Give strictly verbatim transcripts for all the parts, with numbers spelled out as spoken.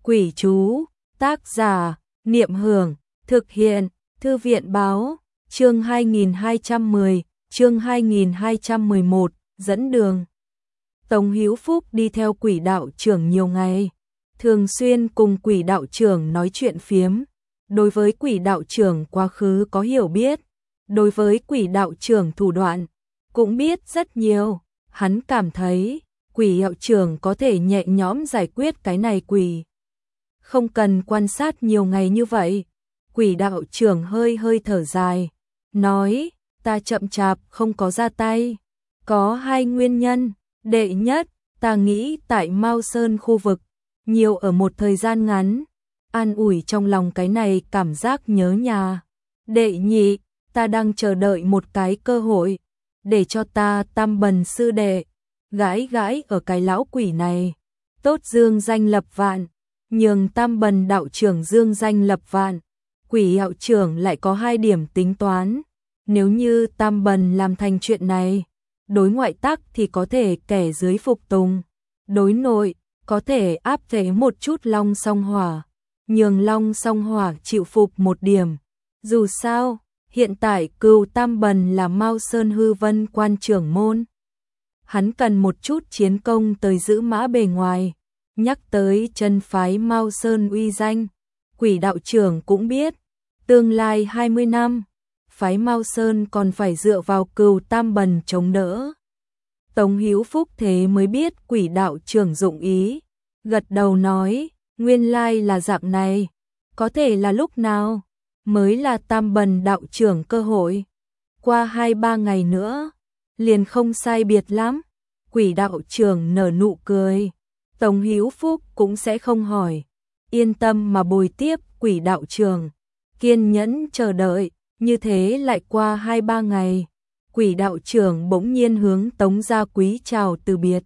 Quỷ chú, tác giả, Niệm Hưởng, thực hiện, Thư viện báo, chương hai nghìn hai trăm mười, chương hai nghìn hai trăm mười một, dẫn đường. Tống Hữu Phúc đi theo quỷ đạo trưởng nhiều ngày, thường xuyên cùng quỷ đạo trưởng nói chuyện phiếm. Đối với quỷ đạo trưởng quá khứ có hiểu biết, đối với quỷ đạo trưởng thủ đoạn cũng biết rất nhiều. Hắn cảm thấy quỷ đạo trưởng có thể nhẹ nhõm giải quyết cái này quỷ. Không cần quan sát nhiều ngày như vậy. Quỷ đạo trưởng hơi hơi thở dài, nói, ta chậm chạp không có ra tay. Có hai nguyên nhân. Đệ nhất, ta nghĩ tại Mao Sơn khu vực, nhiều ở một thời gian ngắn, an ủi trong lòng cái này cảm giác nhớ nhà. Đệ nhị, ta đang chờ đợi một cái cơ hội, để cho ta Tam Bần sư đệ, gãi gãi ở cái lão quỷ này, tốt dương danh lập vạn, nhường Tam Bần đạo trưởng dương danh lập vạn. Quỷ đạo trưởng lại có hai điểm tính toán, nếu như Tam Bần làm thành chuyện này, đối ngoại tắc thì có thể kẻ dưới phục tùng, đối nội có thể áp chế một chút Long Song Hỏa, nhường Long Song Hỏa chịu phục một điểm. Dù sao, hiện tại Cửu Tam Bần là Mao Sơn Hư Vân quan trưởng môn, hắn cần một chút chiến công tới giữ mã bề ngoài. Nhắc tới chân phái Mao Sơn uy danh, quỷ đạo trưởng cũng biết, tương lai hai mươi năm, phái Mao Sơn còn phải dựa vào Cửu Tam Bần chống đỡ. Tống Hữu Phúc thế mới biết quỷ đạo trưởng dụng ý, gật đầu nói, nguyên lai là dạng này, có thể là lúc nào mới là Tam Bần đạo trưởng cơ hội. Qua hai ba ngày nữa, liền không sai biệt lắm. Quỷ đạo trưởng nở nụ cười, Tống Hữu Phúc cũng sẽ không hỏi, yên tâm mà bồi tiếp quỷ đạo trưởng, kiên nhẫn chờ đợi. Như thế lại qua hai ba ngày, quỷ đạo trưởng bỗng nhiên hướng Tống Gia Quý chào từ biệt.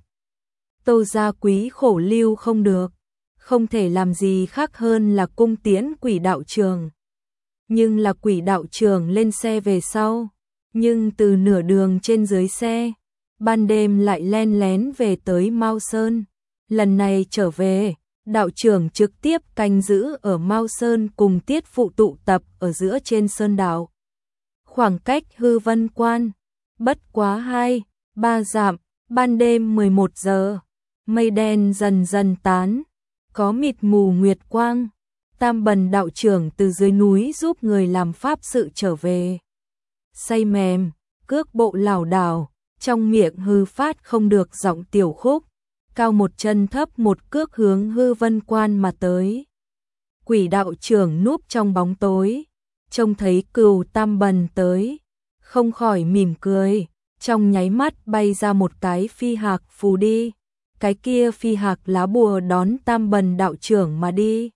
Tô Gia Quý khổ lưu không được, không thể làm gì khác hơn là cung tiễn quỷ đạo trưởng. Nhưng là quỷ đạo trưởng lên xe về sau, nhưng từ nửa đường trên dưới xe, ban đêm lại len lén về tới Mao Sơn. Lần này trở về, đạo trưởng trực tiếp canh giữ ở Mao Sơn cùng Tiết Phụ tụ tập ở giữa trên sơn đảo. Khoảng cách Hư Vân Quan, bất quá hai, ba dặm, ban đêm mười một giờ, mây đen dần dần tán, có mịt mù nguyệt quang. Tam Bần đạo trưởng từ dưới núi giúp người làm pháp sự trở về. Say mềm, cước bộ lảo đảo, trong miệng hư phát không được giọng tiểu khúc, cao một chân thấp một cước hướng Hư Vân Quan mà tới. Quỷ đạo trưởng núp trong bóng tối, trông thấy Cửu Tam Bần tới, không khỏi mỉm cười, trong nháy mắt bay ra một cái phi hạc phù đi. Cái kia phi hạc lá bùa đón Tam Bần đạo trưởng mà đi.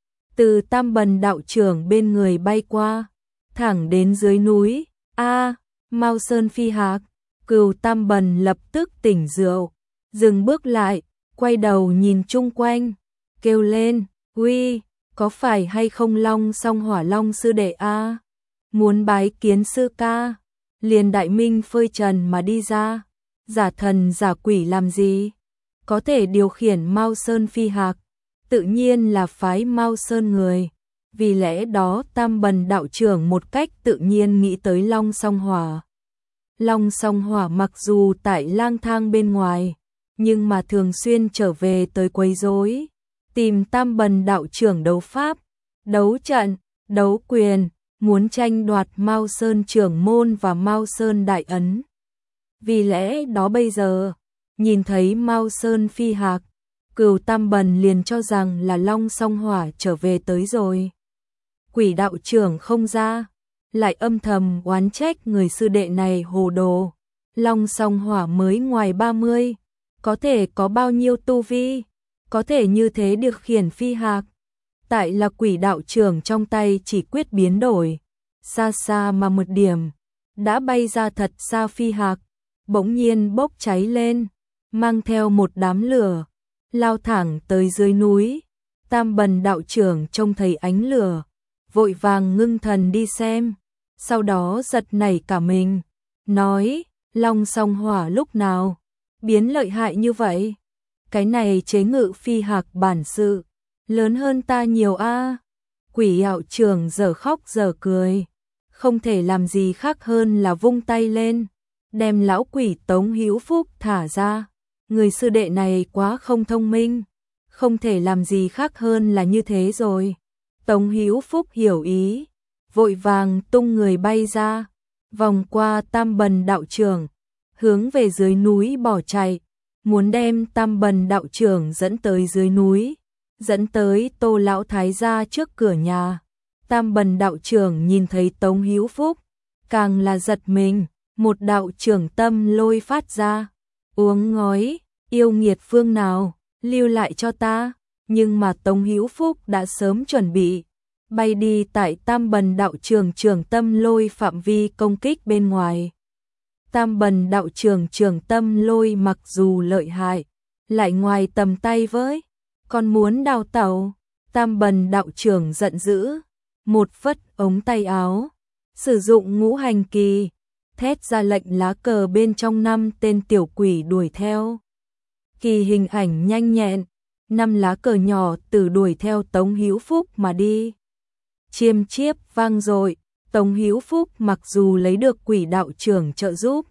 Từ Tam Bần đạo trưởng bên người bay qua, thẳng đến dưới núi. A, Mao Sơn phi hạc. Cửu Tam Bần lập tức tỉnh rượu, dừng bước lại, quay đầu nhìn chung quanh, kêu lên, uy, có phải hay không Long Song Hỏa Long sư đệ a? Muốn bái kiến sư ca. Liền đại minh phơi trần mà đi ra, giả thần giả quỷ làm gì? Có thể điều khiển Mao Sơn phi hạc, tự nhiên là phái Mao Sơn người. Vì lẽ đó Tam Bần đạo trưởng một cách tự nhiên nghĩ tới Long Song Hỏa. Long Song Hỏa mặc dù tại lang thang bên ngoài, nhưng mà thường xuyên trở về tới quấy rối, tìm Tam Bần đạo trưởng đấu pháp, đấu trận, đấu quyền, muốn tranh đoạt Mao Sơn trưởng môn và Mao Sơn đại ấn. Vì lẽ đó bây giờ, nhìn thấy Mao Sơn phi hạc, Cửu Tam Bần liền cho rằng là Long Song Hỏa trở về tới rồi. Quỷ đạo trưởng không ra, lại âm thầm oán trách người sư đệ này hồ đồ. Long Song Hỏa mới ngoài ba mươi, có thể có bao nhiêu tu vi, có thể như thế điều khiển phi hạc. Tại là quỷ đạo trưởng trong tay chỉ quyết biến đổi, xa xa mà một điểm, đã bay ra thật xa phi hạc, bỗng nhiên bốc cháy lên, mang theo một đám lửa, lao thẳng tới dưới núi. Tam Bần đạo trưởng trông thấy ánh lửa, vội vàng ngưng thần đi xem, sau đó giật nảy cả mình, nói, Long Song Hỏa lúc nào biến lợi hại như vậy? Cái này chế ngự phi hạc bản sự, lớn hơn ta nhiều a. Quỷ đạo trưởng giờ khóc giờ cười, không thể làm gì khác hơn là vung tay lên, đem lão quỷ Tống Hữu Phúc thả ra. Người sư đệ này quá không thông minh, không thể làm gì khác hơn là như thế rồi. Tống Hữu Phúc hiểu ý, vội vàng tung người bay ra, vòng qua Tam Bần đạo trưởng, hướng về dưới núi bỏ chạy, muốn đem Tam Bần đạo trưởng dẫn tới dưới núi, dẫn tới Tô lão thái gia trước cửa nhà. Tam Bần đạo trưởng nhìn thấy Tống Hữu Phúc, càng là giật mình, một đạo trưởng tâm lôi phát ra, uống ngói, yêu nghiệt phương nào, lưu lại cho ta. Nhưng mà Tống Hữu Phúc đã sớm chuẩn bị, bay đi tại Tam Bần đạo trưởng trưởng tâm lôi phạm vi công kích bên ngoài. Tam Bần đạo trưởng trưởng tâm lôi mặc dù lợi hại, lại ngoài tầm tay với, còn muốn đào tẩu. Tam Bần đạo trưởng giận dữ, một phất ống tay áo, sử dụng ngũ hành kỳ, thét ra lệnh lá cờ bên trong năm tên tiểu quỷ đuổi theo. Kỳ hình ảnh nhanh nhẹn, năm lá cờ nhỏ từ đuổi theo Tống Hữu Phúc mà đi. Chiêm chiếp vang dội, Tống Hữu Phúc mặc dù lấy được quỷ đạo trưởng trợ giúp,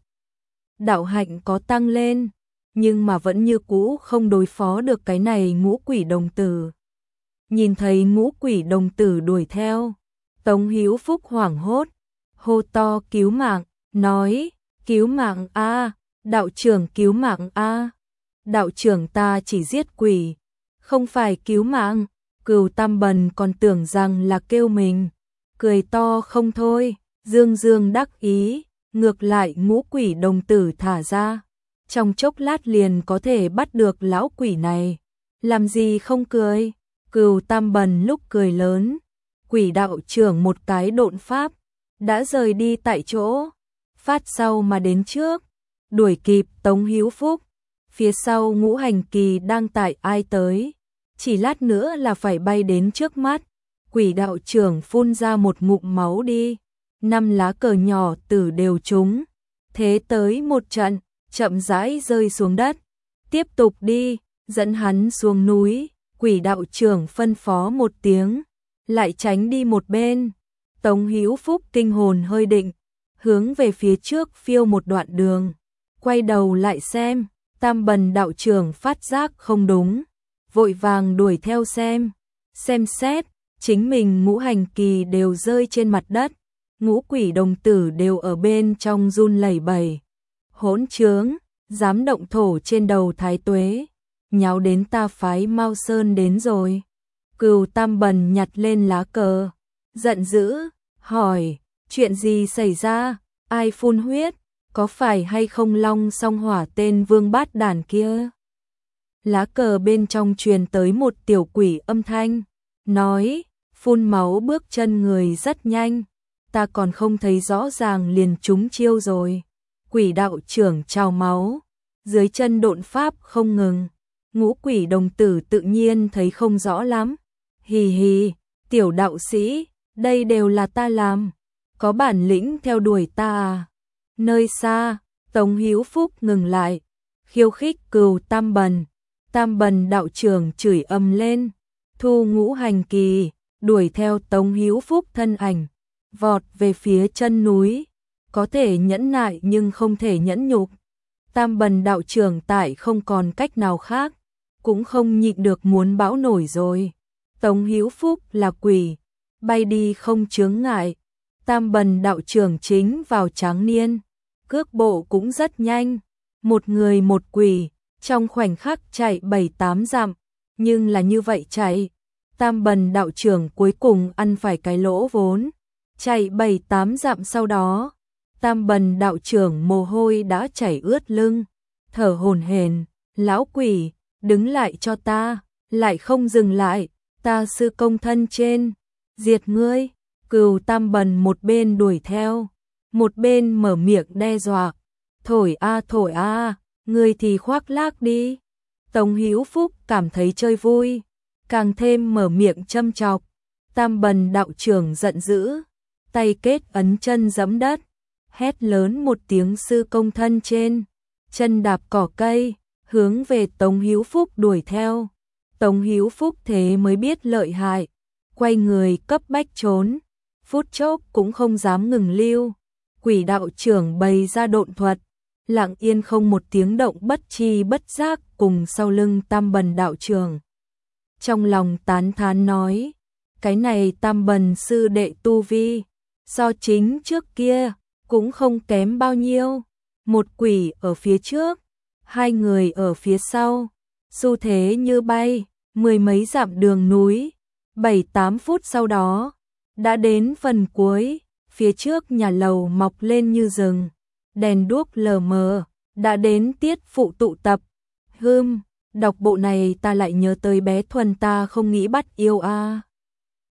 đạo hạnh có tăng lên, nhưng mà vẫn như cũ không đối phó được cái này ngũ quỷ đồng tử. Nhìn thấy ngũ quỷ đồng tử đuổi theo, Tống Hữu Phúc hoảng hốt, hô to cứu mạng, nói, cứu mạng a, đạo trưởng cứu mạng a. Đạo trưởng ta chỉ giết quỷ, không phải cứu mạng. Cửu Tam Bần còn tưởng rằng là kêu mình, cười to không thôi, dương dương đắc ý, ngược lại ngũ quỷ đồng tử thả ra, trong chốc lát liền có thể bắt được lão quỷ này, làm gì không cười. Cửu Tam Bần lúc cười lớn, quỷ đạo trưởng một cái độn pháp, đã rời đi tại chỗ, phát sau mà đến trước, đuổi kịp Tống Hữu Phúc. Phía sau ngũ hành kỳ đang tại ai tới, chỉ lát nữa là phải bay đến trước mắt. Quỷ đạo trưởng phun ra một ngụm máu đi, năm lá cờ nhỏ tử đều trúng, thế tới một trận, chậm rãi rơi xuống đất. Tiếp tục đi, dẫn hắn xuống núi. Quỷ đạo trưởng phân phó một tiếng, lại tránh đi một bên. Tống Hữu Phúc kinh hồn hơi định, hướng về phía trước phiêu một đoạn đường, quay đầu lại xem. Tam Bần đạo trưởng phát giác không đúng, vội vàng đuổi theo xem, xem xét, chính mình ngũ hành kỳ đều rơi trên mặt đất, ngũ quỷ đồng tử đều ở bên trong run lẩy bẩy. Hỗn trướng, dám động thổ trên đầu Thái Tuế, nháo đến ta phái Mao Sơn đến rồi. Cửu Tam Bần nhặt lên lá cờ, giận dữ, hỏi, chuyện gì xảy ra, ai phun huyết? Có phải hay không Long Song Hỏa tên vương bát đàn kia? Lá cờ bên trong truyền tới một tiểu quỷ âm thanh, nói, phun máu bước chân người rất nhanh, ta còn không thấy rõ ràng liền trúng chiêu rồi. Quỷ đạo trưởng trào máu, dưới chân độn pháp không ngừng, ngũ quỷ đồng tử tự nhiên thấy không rõ lắm. Hì hì, tiểu đạo sĩ, đây đều là ta làm, có bản lĩnh theo đuổi ta à? Nơi xa, Tống Hữu Phúc ngừng lại, khiêu khích Cửu Tam Bần. Tam Bần đạo trưởng chửi ầm lên, thu ngũ hành kỳ, đuổi theo Tống Hữu Phúc thân ảnh, vọt về phía chân núi. Có thể nhẫn nại nhưng không thể nhẫn nhục. Tam Bần đạo trưởng tại không còn cách nào khác, cũng không nhịn được muốn bão nổi rồi. Tống Hữu Phúc là quỷ, bay đi không chướng ngại. Tam Bần đạo trưởng chính vào tráng niên, cước bộ cũng rất nhanh, một người một quỷ, trong khoảnh khắc chạy bảy tám dặm, nhưng là như vậy chạy, Tam Bần đạo trưởng cuối cùng ăn phải cái lỗ vốn, chạy bảy tám dặm sau đó, Tam Bần đạo trưởng mồ hôi đã chảy ướt lưng, thở hổn hển, lão quỷ, đứng lại cho ta, lại không dừng lại, ta sư công thân trên, diệt ngươi. Cửu Tam Bần một bên đuổi theo, một bên mở miệng đe dọa, thổi a thổi a, ngươi thì khoác lác đi. Tống Hữu Phúc cảm thấy chơi vui, càng thêm mở miệng châm chọc. Tam Bần đạo trưởng giận dữ, tay kết ấn chân giẫm đất, hét lớn một tiếng sư công thân trên, chân đạp cỏ cây, hướng về Tống Hữu Phúc đuổi theo. Tống Hữu Phúc thế mới biết lợi hại, quay người cấp bách trốn, phút chốc cũng không dám ngừng lưu. Quỷ đạo trưởng bày ra độn thuật, lặng yên không một tiếng động, bất chi bất giác cùng sau lưng Tam Bần đạo trưởng. Trong lòng tán thán nói, cái này Tam Bần sư đệ tu vi, so chính trước kia, cũng không kém bao nhiêu. Một quỷ ở phía trước, hai người ở phía sau, xu thế như bay, mười mấy dặm đường núi, bảy tám phút sau đó, đã đến phần cuối, phía trước nhà lầu mọc lên như rừng, đèn đuốc lờ mờ, đã đến tiết phụ tụ tập. Hưm, đọc bộ này ta lại nhớ tới bé Thuần ta không nghĩ bắt yêu a.